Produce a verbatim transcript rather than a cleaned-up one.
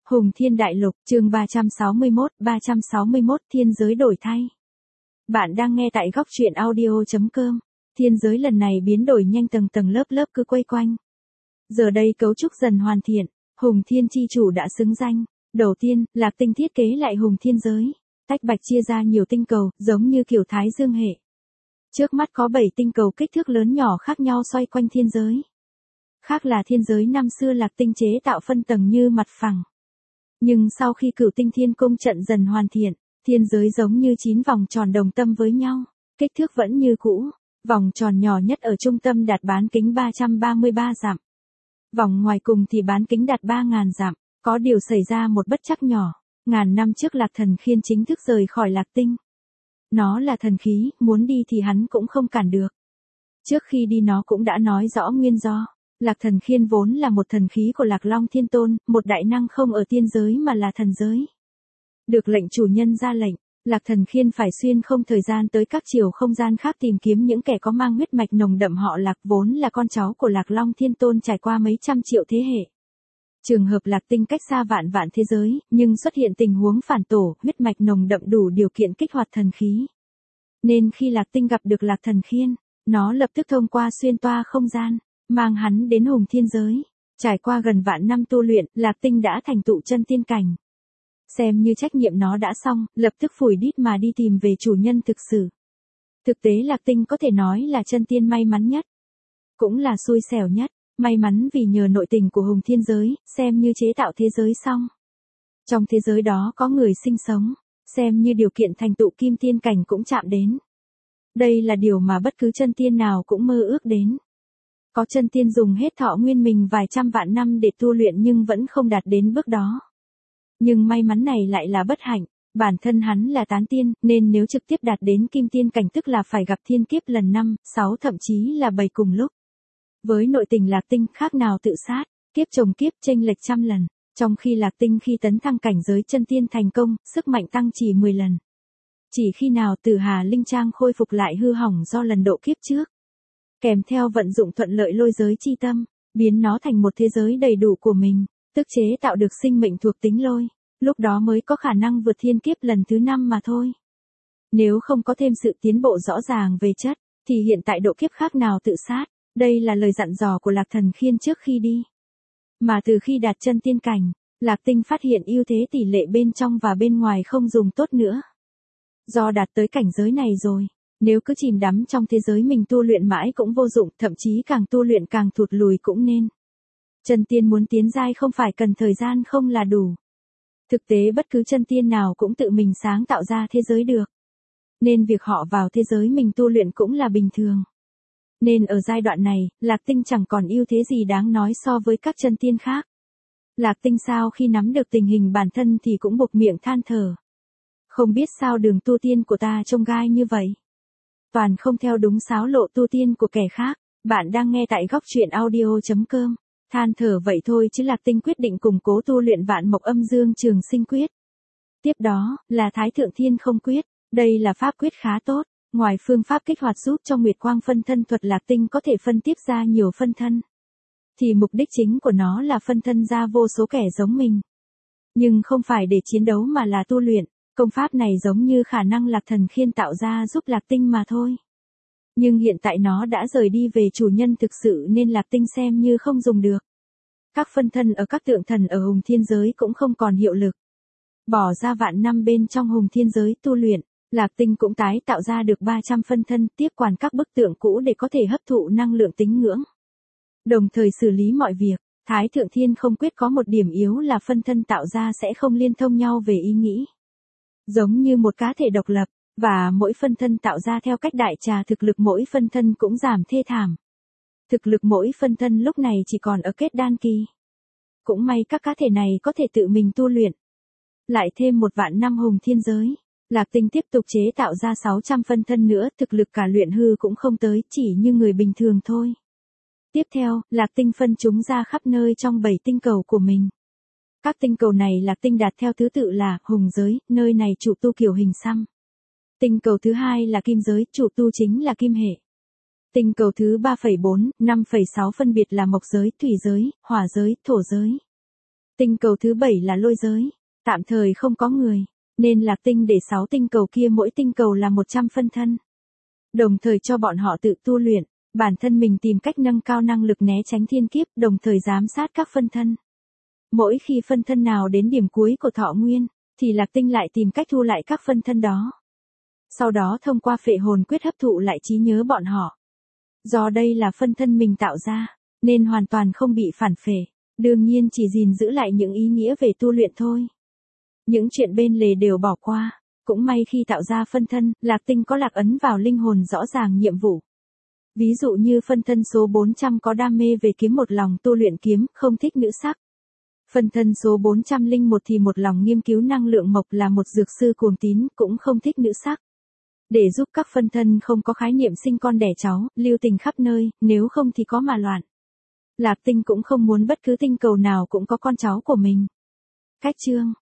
Hùng Thiên Đại Lục, chương ba trăm sáu mươi mốt, ba trăm sáu mươi mốt Thiên giới đổi thay. Bạn đang nghe tại góc truyện audio chấm com. Thiên giới lần này biến đổi nhanh, tầng tầng lớp lớp cứ quay quanh. Giờ đây cấu trúc dần hoàn thiện, Hùng Thiên chi chủ đã xứng danh. Đầu tiên, Lạc Tinh thiết kế lại Hùng Thiên giới, tách bạch chia ra nhiều tinh cầu, giống như kiểu Thái Dương hệ. Trước mắt có bảy tinh cầu kích thước lớn nhỏ khác nhau xoay quanh thiên giới. Khác là thiên giới năm xưa Lạc Tinh chế tạo phân tầng như mặt phẳng. Nhưng sau khi Cửu Tinh Thiên Cung trận dần hoàn thiện, thiên giới giống như chín vòng tròn đồng tâm với nhau, kích thước vẫn như cũ, vòng tròn nhỏ nhất ở trung tâm đạt bán kính ba trăm ba mươi ba dặm. Vòng ngoài cùng thì bán kính đạt ba nghìn dặm, có điều xảy ra một bất trắc nhỏ, ngàn năm trước Lạc Thần Khiên chính thức rời khỏi Lạc Tinh. Nó là thần khí, muốn đi thì hắn cũng không cản được. Trước khi đi nó cũng đã nói rõ nguyên do. Lạc Thần Khiên vốn là một thần khí của Lạc Long Thiên Tôn, một đại năng không ở tiên giới mà là thần giới. Được lệnh chủ nhân ra lệnh, Lạc Thần Khiên phải xuyên không thời gian tới các chiều không gian khác tìm kiếm những kẻ có mang huyết mạch nồng đậm họ Lạc, vốn là con cháu của Lạc Long Thiên Tôn trải qua mấy trăm triệu thế hệ. Trường hợp Lạc Tinh cách xa vạn vạn thế giới, nhưng xuất hiện tình huống phản tổ, huyết mạch nồng đậm đủ điều kiện kích hoạt thần khí. Nên khi Lạc Tinh gặp được Lạc Thần Khiên, nó lập tức thông qua xuyên toa không gian, mang hắn đến Hùng Thiên giới. Trải qua gần vạn năm tu luyện, Lạc Tinh đã thành tựu chân tiên cảnh. Xem như trách nhiệm nó đã xong, lập tức phủi đít mà đi tìm về chủ nhân thực sự. Thực tế Lạc Tinh có thể nói là chân tiên may mắn nhất. Cũng là xui xẻo nhất, may mắn vì nhờ nội tình của Hùng Thiên giới, xem như chế tạo thế giới xong. Trong thế giới đó có người sinh sống, xem như điều kiện thành tựu kim tiên cảnh cũng chạm đến. Đây là điều mà bất cứ chân tiên nào cũng mơ ước đến. Có chân tiên dùng hết thọ nguyên mình vài trăm vạn năm để tu luyện nhưng vẫn không đạt đến bước đó. Nhưng may mắn này lại là bất hạnh, bản thân hắn là tán tiên, nên nếu trực tiếp đạt đến kim tiên cảnh tức là phải gặp thiên kiếp lần năm, sáu thậm chí là bảy cùng lúc. Với nội tình Lạc Tinh khác nào tự sát, kiếp chồng kiếp chênh lệch trăm lần, trong khi Lạc Tinh khi tấn thăng cảnh giới chân tiên thành công, sức mạnh tăng chỉ mười lần. Chỉ khi nào Tử Hà Linh Trang khôi phục lại hư hỏng do lần độ kiếp trước, kèm theo vận dụng thuận lợi lôi giới chi tâm, biến nó thành một thế giới đầy đủ của mình, tức chế tạo được sinh mệnh thuộc tính lôi, lúc đó mới có khả năng vượt thiên kiếp lần thứ năm mà thôi. Nếu không có thêm sự tiến bộ rõ ràng về chất, thì hiện tại độ kiếp khác nào tự sát, đây là lời dặn dò của Lạc Thần Khiên trước khi đi. Mà từ khi đạt chân tiên cảnh, Lạc Tinh phát hiện ưu thế tỷ lệ bên trong và bên ngoài không dùng tốt nữa. Do đạt tới cảnh giới này rồi, nếu cứ chìm đắm trong thế giới mình tu luyện mãi cũng vô dụng, thậm chí càng tu luyện càng thụt lùi cũng nên. Chân tiên muốn tiến giai không phải cần thời gian không là đủ. Thực tế bất cứ chân tiên nào cũng tự mình sáng tạo ra thế giới được. Nên việc họ vào thế giới mình tu luyện cũng là bình thường. Nên ở giai đoạn này, Lạc Tinh chẳng còn ưu thế gì đáng nói so với các chân tiên khác. Lạc Tinh sau khi nắm được tình hình bản thân thì cũng buộc miệng than thở. Không biết sao đường tu tiên của ta trông gai như vậy. Toàn không theo đúng sáo lộ tu tiên của kẻ khác. Bạn đang nghe tại góc truyện audio chấm com. Than thở vậy thôi chứ Lạc Tinh quyết định củng cố tu luyện Vạn Mộc Âm Dương Trường Sinh Quyết. Tiếp đó, là Thái Thượng Thiên Không Quyết. Đây là pháp quyết khá tốt. Ngoài phương pháp kích hoạt giúp cho Nguyệt Quang phân thân thuật, Lạc Tinh có thể phân tiếp ra nhiều phân thân. Thì mục đích chính của nó là phân thân ra vô số kẻ giống mình. Nhưng không phải để chiến đấu mà là tu luyện. Công pháp này giống như khả năng Lạc Thần Khiên tạo ra giúp Lạc Tinh mà thôi. Nhưng hiện tại nó đã rời đi về chủ nhân thực sự nên Lạc Tinh xem như không dùng được. Các phân thân ở các tượng thần ở Hùng Thiên giới cũng không còn hiệu lực. Bỏ ra vạn năm bên trong Hùng Thiên giới tu luyện, Lạc Tinh cũng tái tạo ra được ba trăm phân thân tiếp quản các bức tượng cũ để có thể hấp thụ năng lượng tín ngưỡng. Đồng thời xử lý mọi việc, Thái Thượng Thiên Không Quyết có một điểm yếu là phân thân tạo ra sẽ không liên thông nhau về ý nghĩ. Giống như một cá thể độc lập, và mỗi phân thân tạo ra theo cách đại trà, thực lực mỗi phân thân cũng giảm thê thảm. Thực lực mỗi phân thân lúc này chỉ còn ở kết đan kỳ. Cũng may các cá thể này có thể tự mình tu luyện. Lại thêm một vạn năm Hùng Thiên giới, Lạc Tinh tiếp tục chế tạo ra sáu trăm phân thân nữa, thực lực cả luyện hư cũng không tới, chỉ như người bình thường thôi. Tiếp theo, Lạc Tinh phân chúng ra khắp nơi trong bảy tinh cầu của mình. Các tinh cầu này Lạc Tinh đặt theo thứ tự là Hùng giới, nơi này chủ tu kiểu hình xăm. Tinh cầu thứ hai là Kim giới, chủ tu chính là kim hệ. Tinh cầu thứ ba phẩy bốn, năm phẩy sáu phân biệt là Mộc giới, Thủy giới, Hỏa giới, Thổ giới. Tinh cầu thứ bảy là lôi giới, tạm thời không có người, nên Lạc Tinh để sáu tinh cầu kia mỗi tinh cầu là một trăm phân thân. Đồng thời cho bọn họ tự tu luyện, bản thân mình tìm cách nâng cao năng lực né tránh thiên kiếp, đồng thời giám sát các phân thân. Mỗi khi phân thân nào đến điểm cuối của thọ nguyên, thì Lạc Tinh lại tìm cách thu lại các phân thân đó. Sau đó thông qua phệ hồn quyết hấp thụ lại trí nhớ bọn họ. Do đây là phân thân mình tạo ra, nên hoàn toàn không bị phản phệ, đương nhiên chỉ gìn giữ lại những ý nghĩa về tu luyện thôi. Những chuyện bên lề đều bỏ qua, cũng may khi tạo ra phân thân, Lạc Tinh có lạc ấn vào linh hồn rõ ràng nhiệm vụ. Ví dụ như phân thân số bốn trăm có đam mê về kiếm một lòng tu luyện kiếm, không thích nữ sắc. Phân thân số bốn trăm lẻ một thì một lòng nghiên cứu năng lượng mộc, là một dược sư cuồng tín, cũng không thích nữ sắc. Để giúp các phân thân không có khái niệm sinh con đẻ cháu, lưu tình khắp nơi, nếu không thì có mà loạn. Lạc Tinh cũng không muốn bất cứ tinh cầu nào cũng có con cháu của mình. Cách chương